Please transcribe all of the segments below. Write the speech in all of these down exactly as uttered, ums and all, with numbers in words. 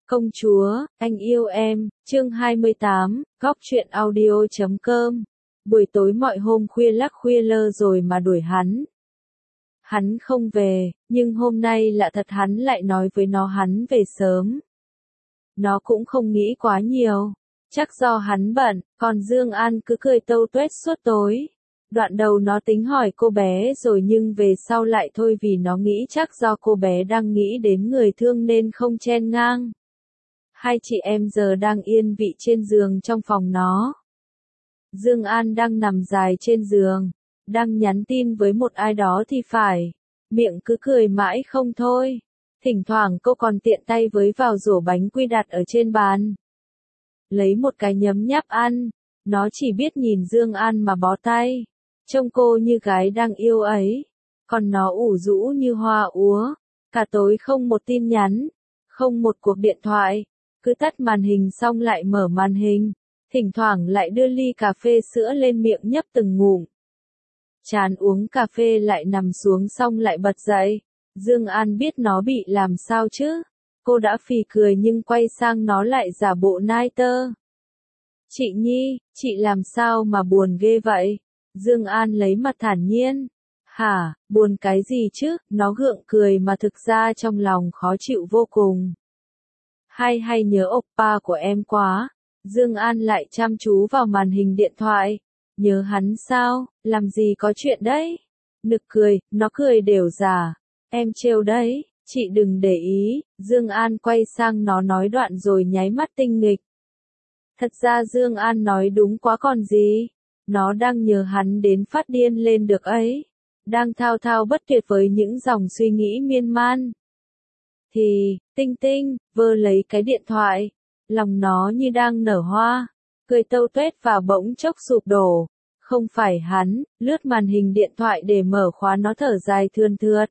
Công chúa, anh yêu em, chương hai mươi tám, góc truyện audio chấm com. Buổi tối mọi hôm khuya lắc khuya lơ rồi mà đuổi hắn. Hắn không về, nhưng hôm nay lạ thật hắn lại nói với nó hắn về sớm. Nó cũng không nghĩ quá nhiều, chắc do hắn bận, còn Dương An cứ cười tâu tuét suốt tối. Đoạn đầu nó tính hỏi cô bé rồi nhưng về sau lại thôi vì nó nghĩ chắc do cô bé đang nghĩ đến người thương nên không chen ngang. Hai chị em giờ đang yên vị trên giường trong phòng nó. Dương An đang nằm dài trên giường, đang nhắn tin với một ai đó thì phải, miệng cứ cười mãi không thôi. Thỉnh thoảng cô còn tiện tay với vào rổ bánh quy đặt ở trên bàn. Lấy một cái nhấm nháp ăn, nó chỉ biết nhìn Dương An mà bó tay. Trông cô như gái đang yêu ấy, còn nó ủ rũ như hoa úa, cả tối không một tin nhắn, không một cuộc điện thoại, cứ tắt màn hình xong lại mở màn hình, thỉnh thoảng lại đưa ly cà phê sữa lên miệng nhấp từng ngụm. Chán uống cà phê lại nằm xuống xong lại bật dậy. Dương An biết nó bị làm sao chứ, cô đã phì cười nhưng quay sang nó lại giả bộ nai tơ. Chị Nhi, chị làm sao mà buồn ghê vậy? Dương An lấy mặt thản nhiên. Hả, buồn cái gì chứ? Nó gượng cười mà thực ra trong lòng khó chịu vô cùng. Hay hay nhớ oppa của em quá. Dương An lại chăm chú vào màn hình điện thoại. Nhớ hắn sao? Làm gì có chuyện đấy? Nực cười, nó cười đều giả. Em trêu đấy, chị đừng để ý. Dương An quay sang nó nói đoạn rồi nháy mắt tinh nghịch. Thật ra Dương An nói đúng quá còn gì. Nó đang nhờ hắn đến phát điên lên được ấy. Đang thao thao bất tuyệt với những dòng suy nghĩ miên man. Thì, Tinh Tinh, vơ lấy cái điện thoại. Lòng nó như đang nở hoa. Cười tâu tuét và bỗng chốc sụp đổ. Không phải hắn, lướt màn hình điện thoại để mở khóa nó thở dài thườn thượt.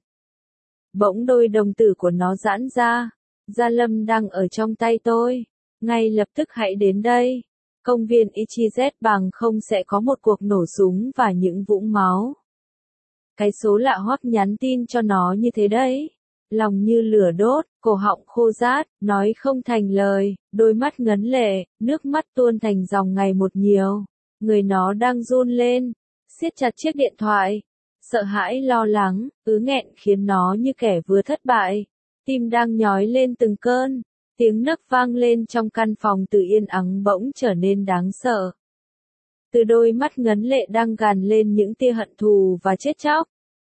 Bỗng đôi đồng tử của nó giãn ra. Gia Lâm đang ở trong tay tôi. Ngay lập tức hãy đến đây. Công viên Ichiz bằng không sẽ có một cuộc nổ súng và những vũng máu. Cái số lạ hoắc nhắn tin cho nó như thế đấy. Lòng như lửa đốt, cổ họng khô rát, nói không thành lời, đôi mắt ngấn lệ, nước mắt tuôn thành dòng ngày một nhiều. Người nó đang run lên, siết chặt chiếc điện thoại. Sợ hãi lo lắng, ứ nghẹn khiến nó như kẻ vừa thất bại. Tim đang nhói lên từng cơn. Tiếng nấc vang lên trong căn phòng từ yên ắng bỗng trở nên đáng sợ. Từ đôi mắt ngấn lệ đang gàn lên những tia hận thù và chết chóc.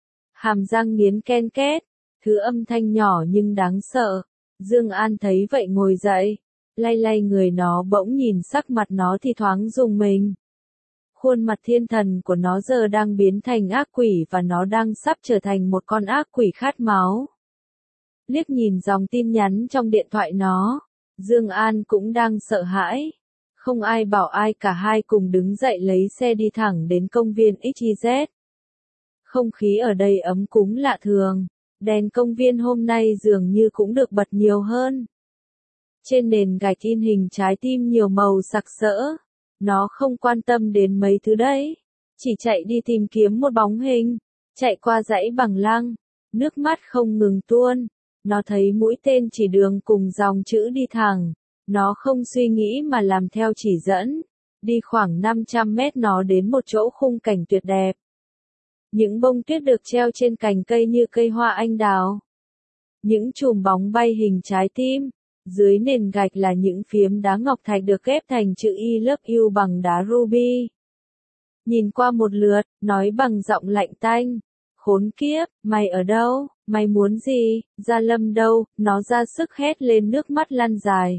Hàm răng nghiến ken két, thứ âm thanh nhỏ nhưng đáng sợ. Dương An thấy vậy ngồi dậy, lay lay người nó bỗng nhìn sắc mặt nó thì thoáng rùng mình. Khuôn mặt thiên thần của nó giờ đang biến thành ác quỷ và nó đang sắp trở thành một con ác quỷ khát máu. Liếc nhìn dòng tin nhắn trong điện thoại nó, Dương An cũng đang sợ hãi. Không ai bảo ai cả hai cùng đứng dậy lấy xe đi thẳng đến công viên Ichiz. Không khí ở đây ấm cúng lạ thường, đèn công viên hôm nay dường như cũng được bật nhiều hơn. Trên nền gạch in hình trái tim nhiều màu sặc sỡ, nó không quan tâm đến mấy thứ đấy, chỉ chạy đi tìm kiếm một bóng hình, chạy qua dãy bằng lăng, nước mắt không ngừng tuôn. Nó thấy mũi tên chỉ đường cùng dòng chữ đi thẳng. Nó không suy nghĩ mà làm theo chỉ dẫn. Đi khoảng năm trăm mét nó đến một chỗ khung cảnh tuyệt đẹp. Những bông tuyết được treo trên cành cây như cây hoa anh đào. Những chùm bóng bay hình trái tim. Dưới nền gạch là những phiếm đá ngọc thạch được ghép thành chữ I love you bằng đá ruby. Nhìn qua một lượt, nói bằng giọng lạnh tanh. Khốn kiếp, mày ở đâu? Mày muốn gì? Gia Lâm đâu? Nó ra sức hét lên nước mắt lăn dài.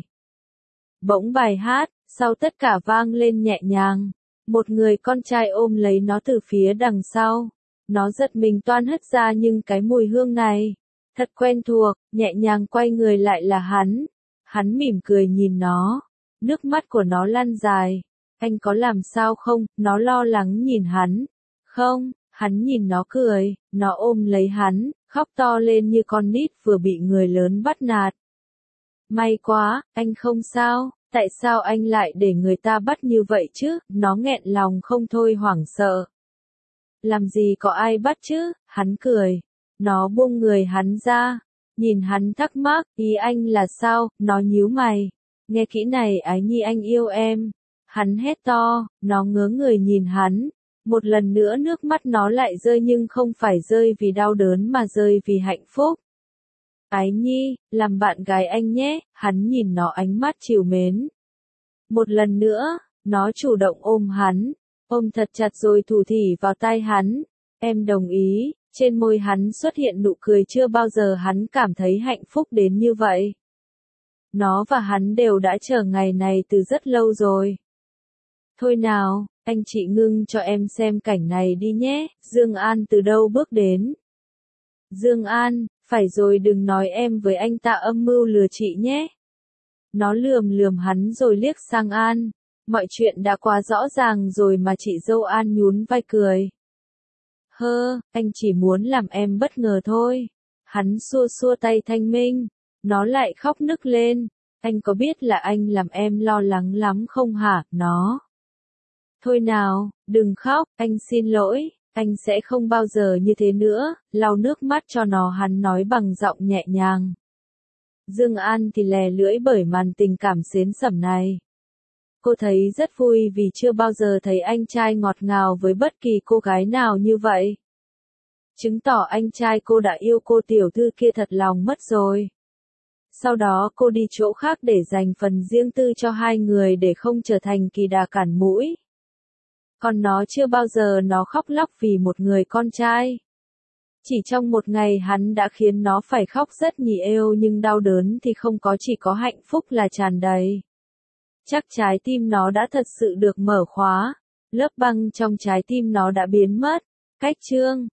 Bỗng bài hát, sau tất cả vang lên nhẹ nhàng. Một người con trai ôm lấy nó từ phía đằng sau. Nó giật mình toan hất ra nhưng cái mùi hương này, thật quen thuộc, nhẹ nhàng quay người lại là hắn. Hắn mỉm cười nhìn nó. Nước mắt của nó lăn dài. Anh có làm sao không? Nó lo lắng nhìn hắn. Không. Hắn nhìn nó cười, nó ôm lấy hắn, khóc to lên như con nít vừa bị người lớn bắt nạt. May quá, anh không sao, tại sao anh lại để người ta bắt như vậy chứ? Nó nghẹn lòng không thôi hoảng sợ. Làm gì có ai bắt chứ? Hắn cười. Nó buông người hắn ra. Nhìn hắn thắc mắc, ý anh là sao, nó nhíu mày. Nghe kỹ này Ái Nhi anh yêu em. Hắn hét to, nó ngớ người nhìn hắn. Một lần nữa nước mắt nó lại rơi nhưng không phải rơi vì đau đớn mà rơi vì hạnh phúc. Ái Nhi, làm bạn gái anh nhé, hắn nhìn nó ánh mắt trìu mến. Một lần nữa, nó chủ động ôm hắn, ôm thật chặt rồi thủ thỉ vào tai hắn. Em đồng ý, trên môi hắn xuất hiện nụ cười chưa bao giờ hắn cảm thấy hạnh phúc đến như vậy. Nó và hắn đều đã chờ ngày này từ rất lâu rồi. Thôi nào, anh chị ngưng cho em xem cảnh này đi nhé, Dương An từ đâu bước đến. Dương An, phải rồi đừng nói em với anh ta âm mưu lừa chị nhé. Nó lườm lườm hắn rồi liếc sang An. Mọi chuyện đã quá rõ ràng rồi mà chị dâu An nhún vai cười. Hơ, anh chỉ muốn làm em bất ngờ thôi. Hắn xua xua tay Thanh Minh. Nó lại khóc nức lên. Anh có biết là anh làm em lo lắng lắm không hả, nó? Thôi nào, đừng khóc, anh xin lỗi, anh sẽ không bao giờ như thế nữa, lau nước mắt cho nó hắn nói bằng giọng nhẹ nhàng. Dương An thì lè lưỡi bởi màn tình cảm xến xẩm này. Cô thấy rất vui vì chưa bao giờ thấy anh trai ngọt ngào với bất kỳ cô gái nào như vậy. Chứng tỏ anh trai cô đã yêu cô tiểu thư kia thật lòng mất rồi. Sau đó cô đi chỗ khác để dành phần riêng tư cho hai người để không trở thành kỳ đà cản mũi. Còn nó chưa bao giờ nó khóc lóc vì một người con trai. Chỉ trong một ngày hắn đã khiến nó phải khóc rất nhì êu nhưng đau đớn thì không có, chỉ có hạnh phúc là tràn đầy. Chắc trái tim nó đã thật sự được mở khóa. Lớp băng trong trái tim nó đã biến mất. Cách chương